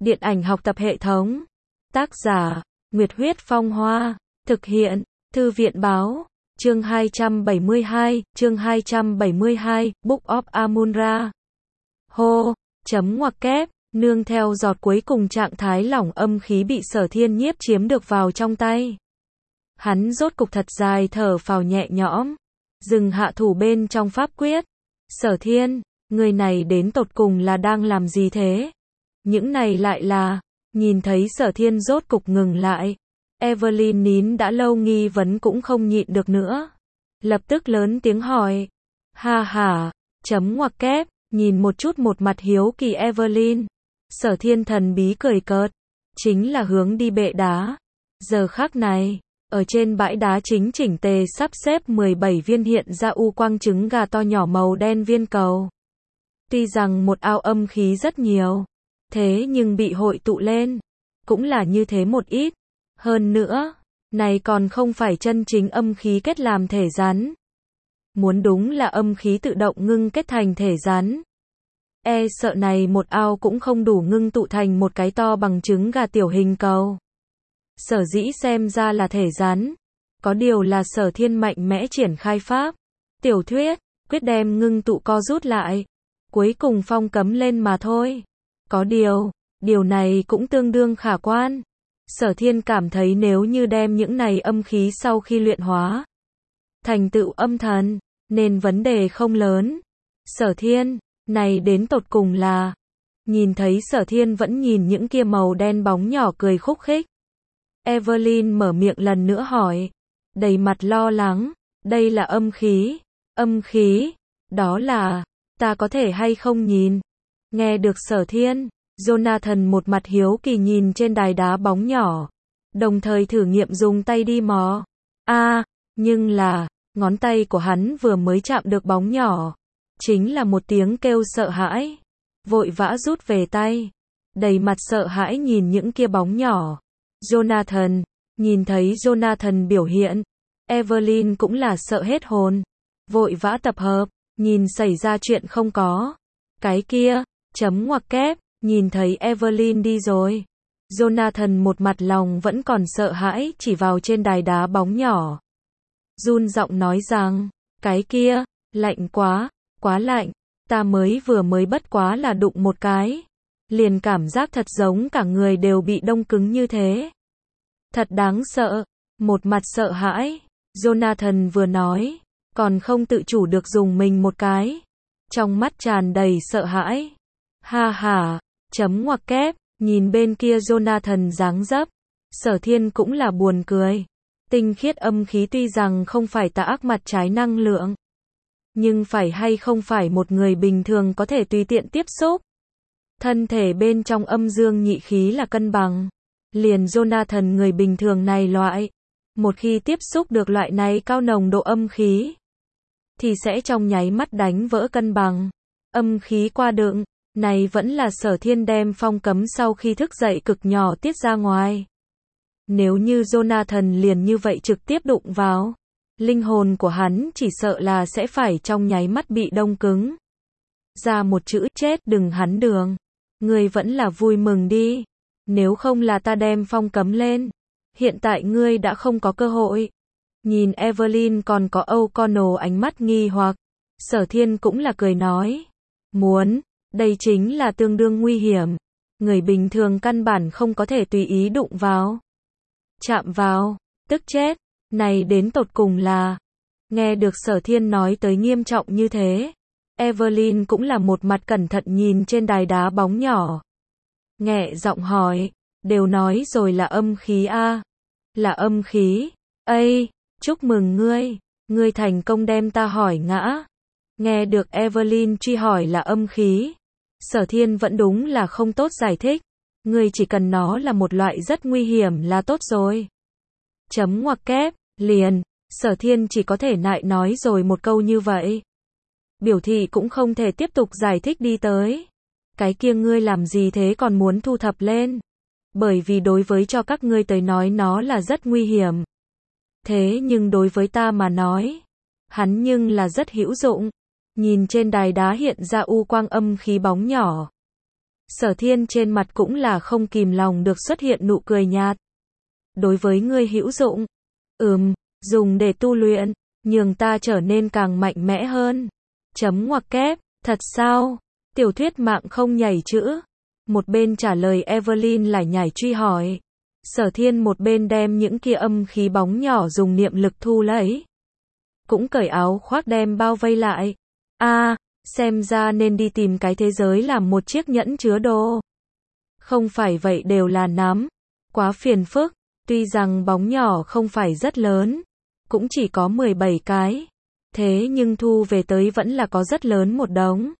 Điện ảnh học tập hệ thống. Tác giả, Nguyệt Huyết Phong Hoa. Thực hiện, Thư viện Báo. Chương 272, Book of Amun-Ra. Hô, chấm ngoặc kép, nương theo giọt cuối cùng trạng thái lỏng âm khí bị Sở Thiên nhiếp chiếm được vào trong tay. Hắn rốt cục thật dài thở phào nhẹ nhõm, dừng hạ thủ bên trong pháp quyết. Sở Thiên, người này đến tột cùng là đang làm gì thế? Những này lại là, nhìn thấy Sở Thiên rốt cục ngừng lại. Evelyn nín đã lâu nghi vấn cũng không nhịn được nữa. Lập tức lớn tiếng hỏi. Ha ha, chấm ngoặc kép, nhìn một chút một mặt hiếu kỳ Evelyn. Sở Thiên thần bí cười cợt. Chính là hướng đi bệ đá. Giờ khắc này, ở trên bãi đá chính chỉnh tề sắp xếp 17 viên hiện ra u quang trứng gà to nhỏ màu đen viên cầu. Tuy rằng một ao âm khí rất nhiều, thế nhưng bị hội tụ lên, cũng là như thế một ít. Hơn nữa, này còn không phải chân chính âm khí kết làm thể rắn. Muốn đúng là âm khí tự động ngưng kết thành thể rắn. E sợ này một ao cũng không đủ ngưng tụ thành một cái to bằng trứng gà tiểu hình cầu. Sở dĩ xem ra là thể rắn. Có điều là Sở Thiên mạnh mẽ triển khai pháp. Tiểu thuyết, quyết đem ngưng tụ co rút lại. Cuối cùng phong cấm lên mà thôi. Có điều này cũng tương đương khả quan. Sở Thiên cảm thấy nếu như đem những này âm khí sau khi luyện hóa thành tựu âm thần, nên vấn đề không lớn. Sở Thiên, này đến tột cùng là... Nhìn thấy Sở Thiên vẫn nhìn những kia màu đen bóng nhỏ cười khúc khích. Evelyn mở miệng lần nữa hỏi, đầy mặt lo lắng, đây là âm khí. Âm khí, đó là, ta có thể hay không nhìn? Nghe được Sở Thiên, Jonathan một mặt hiếu kỳ nhìn trên đài đá bóng nhỏ, đồng thời thử nghiệm dùng tay đi mò. Nhưng là, ngón tay của hắn vừa mới chạm được bóng nhỏ, chính là một tiếng kêu sợ hãi, vội vã rút về tay, đầy mặt sợ hãi nhìn những kia bóng nhỏ. Jonathan, nhìn thấy Jonathan biểu hiện, Evelyn cũng là sợ hết hồn, vội vã tập hợp, nhìn xảy ra chuyện không có. Cái kia, chấm ngoặc kép, nhìn thấy Evelyn đi rồi. Jonathan một mặt lòng vẫn còn sợ hãi chỉ vào trên đài đá bóng nhỏ. Run giọng nói rằng, cái kia, lạnh quá, quá lạnh, ta vừa mới bất quá là đụng một cái. Liền cảm giác thật giống cả người đều bị đông cứng như thế. Thật đáng sợ, một mặt sợ hãi. Jonathan vừa nói, còn không tự chủ được dùng mình một cái. Trong mắt tràn đầy sợ hãi. Ha ha, chấm ngoặc kép, nhìn bên kia Jonathan dáng dấp. Sở Thiên cũng là buồn cười. Tinh khiết âm khí tuy rằng không phải tà ác mặt trái năng lượng, nhưng phải hay không phải một người bình thường có thể tùy tiện tiếp xúc. Thân thể bên trong âm dương nhị khí là cân bằng. Liền Jonathan người bình thường này loại, một khi tiếp xúc được loại này cao nồng độ âm khí, thì sẽ trong nháy mắt đánh vỡ cân bằng. Âm khí qua đựng, này vẫn là Sở Thiên đem phong cấm sau khi thức dậy cực nhỏ tiết ra ngoài. Nếu như Jonathan liền như vậy trực tiếp đụng vào, linh hồn của hắn chỉ sợ là sẽ phải trong nháy mắt bị đông cứng. Ra một chữ chết đừng hắn đường. Ngươi vẫn là vui mừng đi. Nếu không là ta đem phong cấm lên, hiện tại ngươi đã không có cơ hội. Nhìn Evelyn còn có O'Connell ánh mắt nghi hoặc, Sở Thiên cũng là cười nói. Đây chính là tương đương nguy hiểm. Người bình thường căn bản không có thể tùy ý đụng vào. Chạm vào, tức chết. Này đến tột cùng là... Nghe được Sở Thiên nói tới nghiêm trọng như thế, Evelyn cũng là một mặt cẩn thận nhìn trên đài đá bóng nhỏ. Nghẹ giọng hỏi, đều nói rồi là âm khí Là âm khí. Chúc mừng ngươi thành công đem ta hỏi ngã. Nghe được Evelyn truy hỏi là âm khí, Sở Thiên vẫn đúng là không tốt giải thích. Ngươi chỉ cần nó là một loại rất nguy hiểm là tốt rồi. Chấm ngoặc kép, liền, Sở Thiên chỉ có thể nại nói rồi một câu như vậy. Biểu thị cũng không thể tiếp tục giải thích đi tới. Cái kia ngươi làm gì thế còn muốn thu thập lên? Bởi vì đối với cho các ngươi tới nói nó là rất nguy hiểm. Thế nhưng đối với ta mà nói, hắn nhưng là rất hữu dụng. Nhìn trên đài đá hiện ra u quang âm khí bóng nhỏ. Sở Thiên trên mặt cũng là không kìm lòng được xuất hiện nụ cười nhạt. Đối với ngươi hữu dụng. Dùng để tu luyện, nhường ta trở nên càng mạnh mẽ hơn. Chấm ngoặc kép, thật sao? Tiểu thuyết mạng không nhảy chữ. Một bên trả lời Evelyn lại nhảy truy hỏi. Sở Thiên một bên đem những kia âm khí bóng nhỏ dùng niệm lực thu lấy. Cũng cởi áo khoác đem bao vây lại. Xem ra nên đi tìm cái thế giới làm một chiếc nhẫn chứa đồ. Không phải vậy đều là nắm. Quá phiền phức, tuy rằng bóng nhỏ không phải rất lớn, cũng chỉ có 17 cái. Thế nhưng thu về tới vẫn là có rất lớn một đống.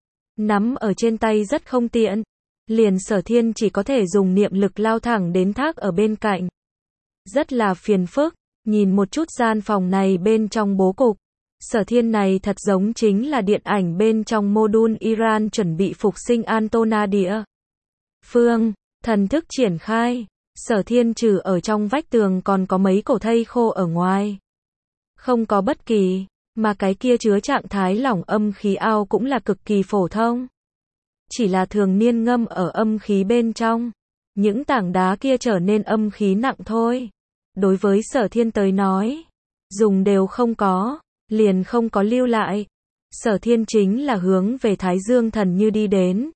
Nắm ở trên tay rất không tiện. Liền Sở Thiên chỉ có thể dùng niệm lực lao thẳng đến thác ở bên cạnh. Rất là phiền phức, nhìn một chút gian phòng này bên trong bố cục. Sở Thiên này thật giống chính là điện ảnh bên trong module Iran chuẩn bị phục sinh Antona địa phương, thần thức triển khai. Sở Thiên trừ ở trong vách tường còn có mấy cổ thây khô ở ngoài. Không có bất kỳ, mà cái kia chứa trạng thái lỏng âm khí ao cũng là cực kỳ phổ thông. Chỉ là thường niên ngâm ở âm khí bên trong. Những tảng đá kia trở nên âm khí nặng thôi. Đối với Sở Thiên tới nói, dùng đều không có, liền không có lưu lại. Sở Thiên chính là hướng về Thái Dương Thần Như đi đến.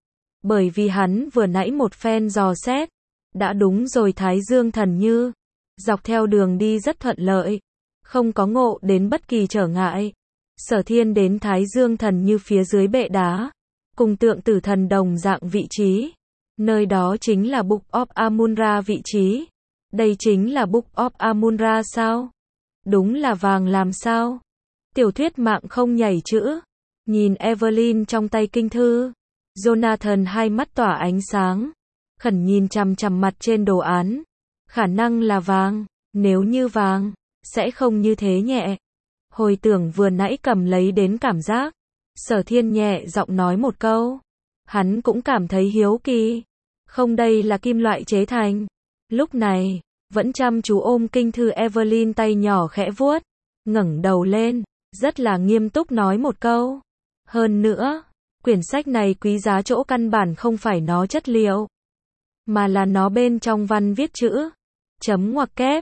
Bởi vì hắn vừa nãy một phen dò xét, đã đúng rồi Thái Dương Thần Như. Dọc theo đường đi rất thuận lợi, không có ngộ đến bất kỳ trở ngại. Sở Thiên đến Thái Dương Thần Như phía dưới bệ đá, cùng Tượng Tử Thần đồng dạng vị trí. Nơi đó chính là Book of Amun-Ra vị trí. Đây chính là Book of Amun-Ra sao? Đúng là vàng làm sao? Tiểu thuyết mạng không nhảy chữ. Nhìn Evelyn trong tay kinh thư. Jonathan hai mắt tỏa ánh sáng. Khẩn nhìn chằm chằm mặt trên đồ án. Khả năng là vàng. Nếu như vàng, sẽ không như thế nhẹ. Hồi tưởng vừa nãy cầm lấy đến cảm giác. Sở Thiên nhẹ giọng nói một câu. Hắn cũng cảm thấy hiếu kỳ. Không, đây là kim loại chế thành. Lúc này, vẫn chăm chú ôm kinh thư Evelyn tay nhỏ khẽ vuốt. Ngẩng đầu lên, rất là nghiêm túc nói một câu. Hơn nữa, quyển sách này quý giá chỗ căn bản không phải nó chất liệu, mà là nó bên trong văn viết chữ. Chấm ngoặc kép,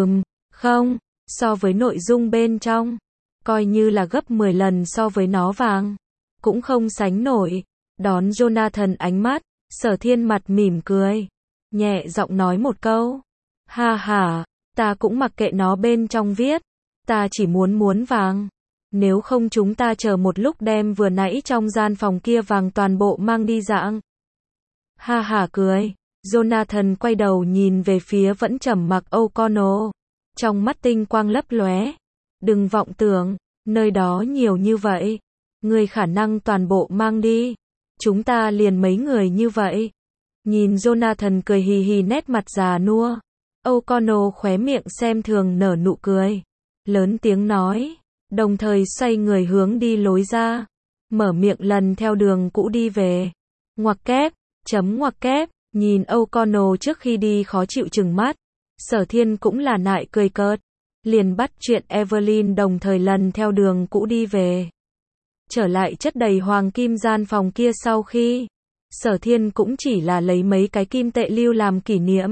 không, so với nội dung bên trong, coi như là gấp 10 lần so với nó vàng, cũng không sánh nổi. Đón Jonathan ánh mắt, Sở Thiên mặt mỉm cười, nhẹ giọng nói một câu. Ha ha, ta cũng mặc kệ nó bên trong viết, ta chỉ muốn vàng. Nếu không chúng ta chờ một lúc đem vừa nãy trong gian phòng kia vàng toàn bộ mang đi dạng. Ha ha cười. Jonathan quay đầu nhìn về phía vẫn trầm mặc O'Connell. Trong mắt tinh quang lấp lóe. Đừng vọng tưởng, nơi đó nhiều như vậy. Người khả năng toàn bộ mang đi. Chúng ta liền mấy người như vậy. Nhìn Jonathan cười hì hì nét mặt già nua. O'Connell khóe miệng xem thường nở nụ cười. Lớn tiếng nói. Đồng thời xoay người hướng đi lối ra. Mở miệng lần theo đường cũ đi về. Ngoặc kép, chấm ngoặc kép. Nhìn O'Connell trước khi đi khó chịu chừng mắt. Sở Thiên cũng là nại cười cợt. Liền bắt chuyện Evelyn đồng thời lần theo đường cũ đi về. Trở lại chất đầy hoàng kim gian phòng kia sau khi. Sở Thiên cũng chỉ là lấy mấy cái kim tệ lưu làm kỷ niệm.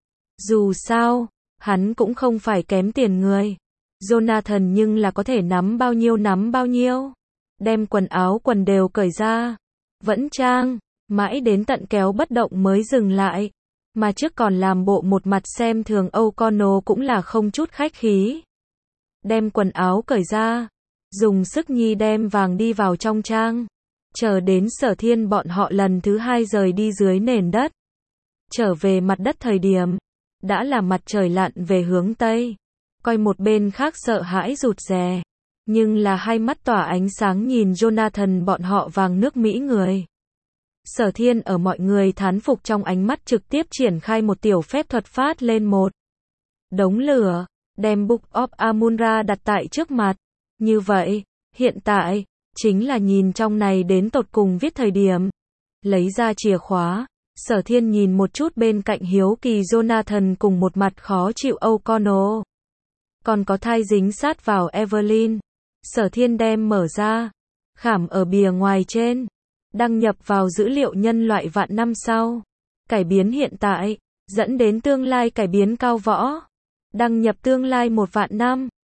Dù sao, hắn cũng không phải kém tiền người. Jonathan nhưng là có thể nắm bao nhiêu. Đem quần áo quần đều cởi ra. Vẫn trang, mãi đến tận kéo bất động mới dừng lại. Mà trước còn làm bộ một mặt xem thường O'Connell cũng là không chút khách khí. Đem quần áo cởi ra. Dùng sức nhi đem vàng đi vào trong trang. Chờ đến Sở Thiên bọn họ lần thứ 2 rời đi dưới nền đất. Trở về mặt đất thời điểm. Đã là mặt trời lặn về hướng Tây. Coi một bên khác sợ hãi rụt rè. Nhưng là hai mắt tỏa ánh sáng nhìn Jonathan bọn họ vàng nước Mỹ người. Sở Thiên ở mọi người thán phục trong ánh mắt trực tiếp triển khai một tiểu phép thuật phát lên một đống lửa, đem Book of Amun-Ra đặt tại trước mặt. Như vậy, hiện tại, chính là nhìn trong này đến tột cùng viết thời điểm. Lấy ra chìa khóa, Sở Thiên nhìn một chút bên cạnh hiếu kỳ Jonathan cùng một mặt khó chịu O'Connell. Còn có thai dính sát vào Evelyn. Sở Thiên đem mở ra, khảm ở bìa ngoài trên. Đăng nhập vào dữ liệu nhân loại vạn năm sau. Cải biến hiện tại, dẫn đến tương lai cải biến cao võ. Đăng nhập tương lai 1 vạn năm.